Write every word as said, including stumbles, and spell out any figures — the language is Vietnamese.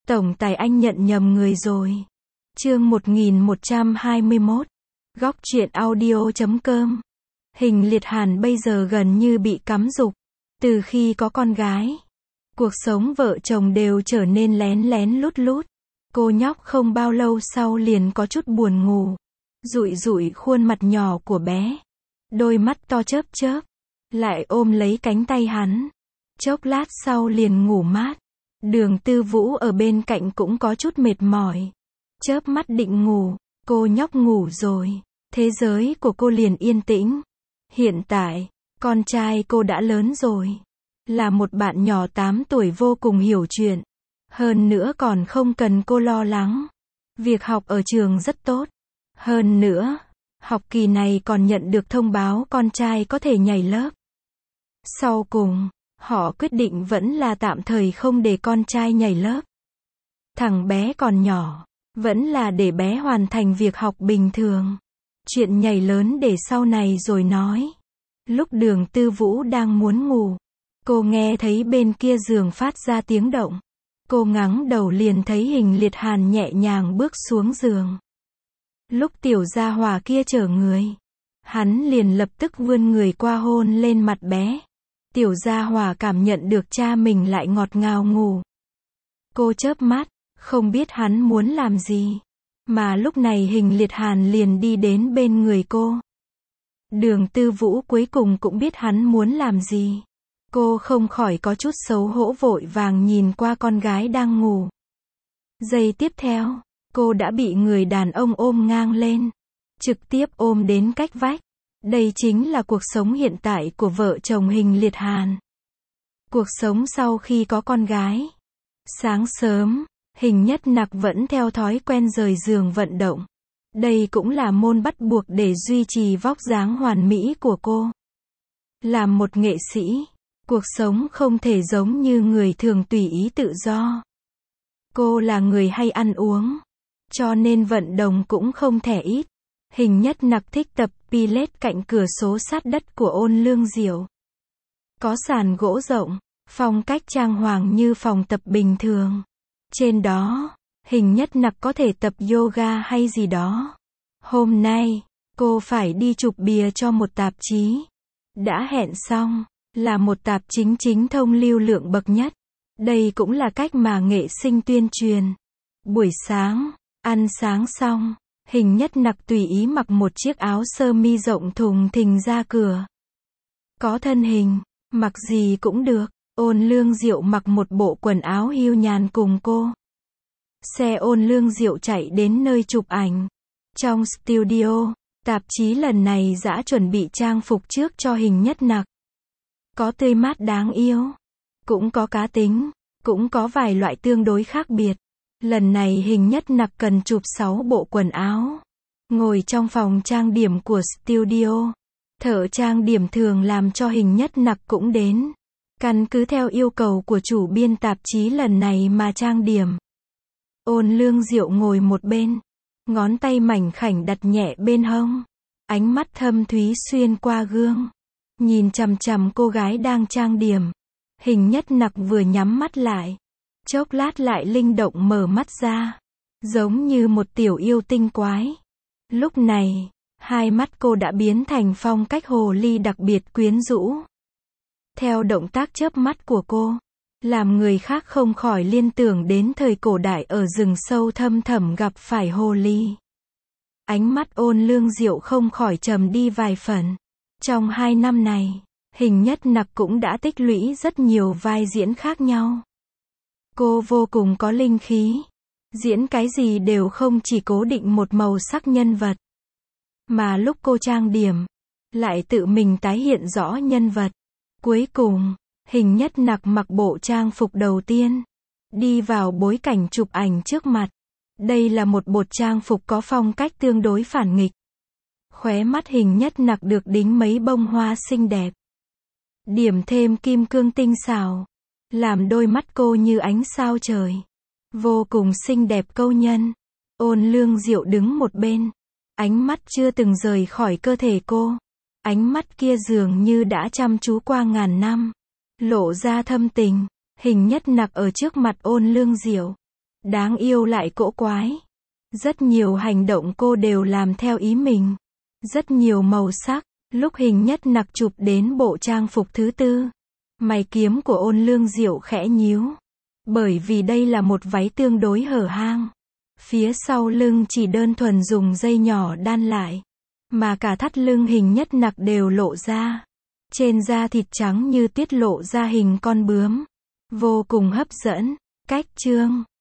Tổng tài anh nhận nhầm người rồi. Chương một nghìn một trăm hai mươi mốt. Góc truyện audio chấm com. Hình Liệt Hàn bây giờ gần như bị cắm dục. Từ khi có con gái, cuộc sống vợ chồng đều trở nên lén lén lút lút. Cô nhóc không bao lâu sau liền có chút buồn ngủ. Dụi dụi khuôn mặt nhỏ của bé. Đôi mắt to chớp chớp. Lại ôm lấy cánh tay hắn. Chốc lát sau liền ngủ mát. Đường Tư Vũ ở bên cạnh cũng có chút mệt mỏi. Chớp mắt định ngủ. Cô nhóc ngủ rồi. Thế giới của cô liền yên tĩnh. Hiện tại, con trai cô đã lớn rồi. Là một bạn nhỏ tám tuổi vô cùng hiểu chuyện. Hơn nữa còn không cần cô lo lắng. Việc học ở trường rất tốt. Hơn nữa, học kỳ này còn nhận được thông báo con trai có thể nhảy lớp. Sau cùng, họ quyết định vẫn là tạm thời không để con trai nhảy lớp. Thằng bé còn nhỏ, vẫn là để bé hoàn thành việc học bình thường. Chuyện nhảy lớn để sau này rồi nói. Lúc Đường Tư Vũ đang muốn ngủ, cô nghe thấy bên kia giường phát ra tiếng động. Cô ngẩng đầu liền thấy Hình Liệt Hàn nhẹ nhàng bước xuống giường. Lúc tiểu gia hỏa kia chở người, hắn liền lập tức vươn người qua hôn lên mặt bé. Tiểu gia hỏa cảm nhận được cha mình lại ngọt ngào ngủ. Cô chớp mắt, không biết hắn muốn làm gì. Mà lúc này Hình Liệt Hàn liền đi đến bên người cô. Đường Tư Vũ cuối cùng cũng biết hắn muốn làm gì. Cô không khỏi có chút xấu hổ vội vàng nhìn qua con gái đang ngủ. Giây tiếp theo, cô đã bị người đàn ông ôm ngang lên. Trực tiếp ôm đến cách vách. Đây chính là cuộc sống hiện tại của vợ chồng Hình Liệt Hàn. Cuộc sống sau khi có con gái. Sáng sớm, Hình Nhất Nặc vẫn theo thói quen rời giường vận động. Đây cũng là môn bắt buộc để duy trì vóc dáng hoàn mỹ của cô. Làm một nghệ sĩ, cuộc sống không thể giống như người thường tùy ý tự do. Cô là người hay ăn uống, cho nên vận động cũng không thể ít. Hình Nhất Nặc thích tập Pilates cạnh cửa sổ sát đất của Ôn Lương Diệu. Có sàn gỗ rộng, phong cách trang hoàng như phòng tập bình thường. Trên đó, Hình Nhất Nặc có thể tập yoga hay gì đó. Hôm nay, cô phải đi chụp bìa cho một tạp chí. Đã hẹn xong, là một tạp chính chính thông lưu lượng bậc nhất. Đây cũng là cách mà nghệ sinh tuyên truyền. Buổi sáng, ăn sáng xong, Hình Nhất Nặc tùy ý mặc một chiếc áo sơ mi rộng thùng thình ra cửa. Có thân hình, mặc gì cũng được. Ôn Lương Diệu mặc một bộ quần áo hiu nhàn cùng cô. Xe Ôn Lương Diệu chạy đến nơi chụp ảnh. Trong studio, tạp chí lần này đã chuẩn bị trang phục trước cho Hình Nhất Nặc. Có tươi mát đáng yêu, cũng có cá tính, cũng có vài loại tương đối khác biệt. Lần này Hình Nhất Nặc cần chụp sáu bộ quần áo. Ngồi trong phòng trang điểm của studio, thợ trang điểm thường làm cho Hình Nhất Nặc cũng đến. Căn cứ theo yêu cầu của chủ biên tạp chí lần này mà trang điểm. Ôn Lương Diệu ngồi một bên, ngón tay mảnh khảnh đặt nhẹ bên hông. Ánh mắt thâm thúy xuyên qua gương, nhìn chằm chằm cô gái đang trang điểm. Hình Nhất Nặc vừa nhắm mắt lại, chốc lát lại linh động mở mắt ra, giống như một tiểu yêu tinh quái. Lúc này, hai mắt cô đã biến thành phong cách hồ ly đặc biệt quyến rũ. Theo động tác chớp mắt của cô, làm người khác không khỏi liên tưởng đến thời cổ đại ở rừng sâu thâm thẳm gặp phải hồ ly. Ánh mắt Ôn Lương Diệu không khỏi trầm đi vài phần. Trong hai năm này, Hình Nhất Nặc cũng đã tích lũy rất nhiều vai diễn khác nhau. Cô vô cùng có linh khí. Diễn cái gì đều không chỉ cố định một màu sắc nhân vật. Mà lúc cô trang điểm, lại tự mình tái hiện rõ nhân vật. Cuối cùng, Hình Nhất Nặc mặc bộ trang phục đầu tiên, đi vào bối cảnh chụp ảnh trước mặt. Đây là một bộ trang phục có phong cách tương đối phản nghịch. Khóe mắt Hình Nhất Nặc được đính mấy bông hoa xinh đẹp. Điểm thêm kim cương tinh xảo, làm đôi mắt cô như ánh sao trời. Vô cùng xinh đẹp câu nhân. Ôn Lương Diệu đứng một bên, ánh mắt chưa từng rời khỏi cơ thể cô. Ánh mắt kia dường như đã chăm chú qua ngàn năm, lộ ra thâm tình. Hình Nhất Nặc ở trước mặt Ôn Lương Diệu, Đáng yêu lại cỗ quái. Rất nhiều hành động cô đều làm theo ý mình. Rất nhiều màu sắc. Lúc Hình Nhất Nặc chụp đến bộ trang phục thứ tư, mày kiếm của Ôn Lương Diệu khẽ nhíu. Bởi vì đây là một váy tương đối hở hang. Phía sau lưng chỉ đơn thuần dùng dây nhỏ đan lại. Mà cả thắt lưng Hình Nhất Nặc đều lộ ra. Trên da thịt trắng như tuyết lộ ra hình con bướm. Vô cùng hấp dẫn. Cách chương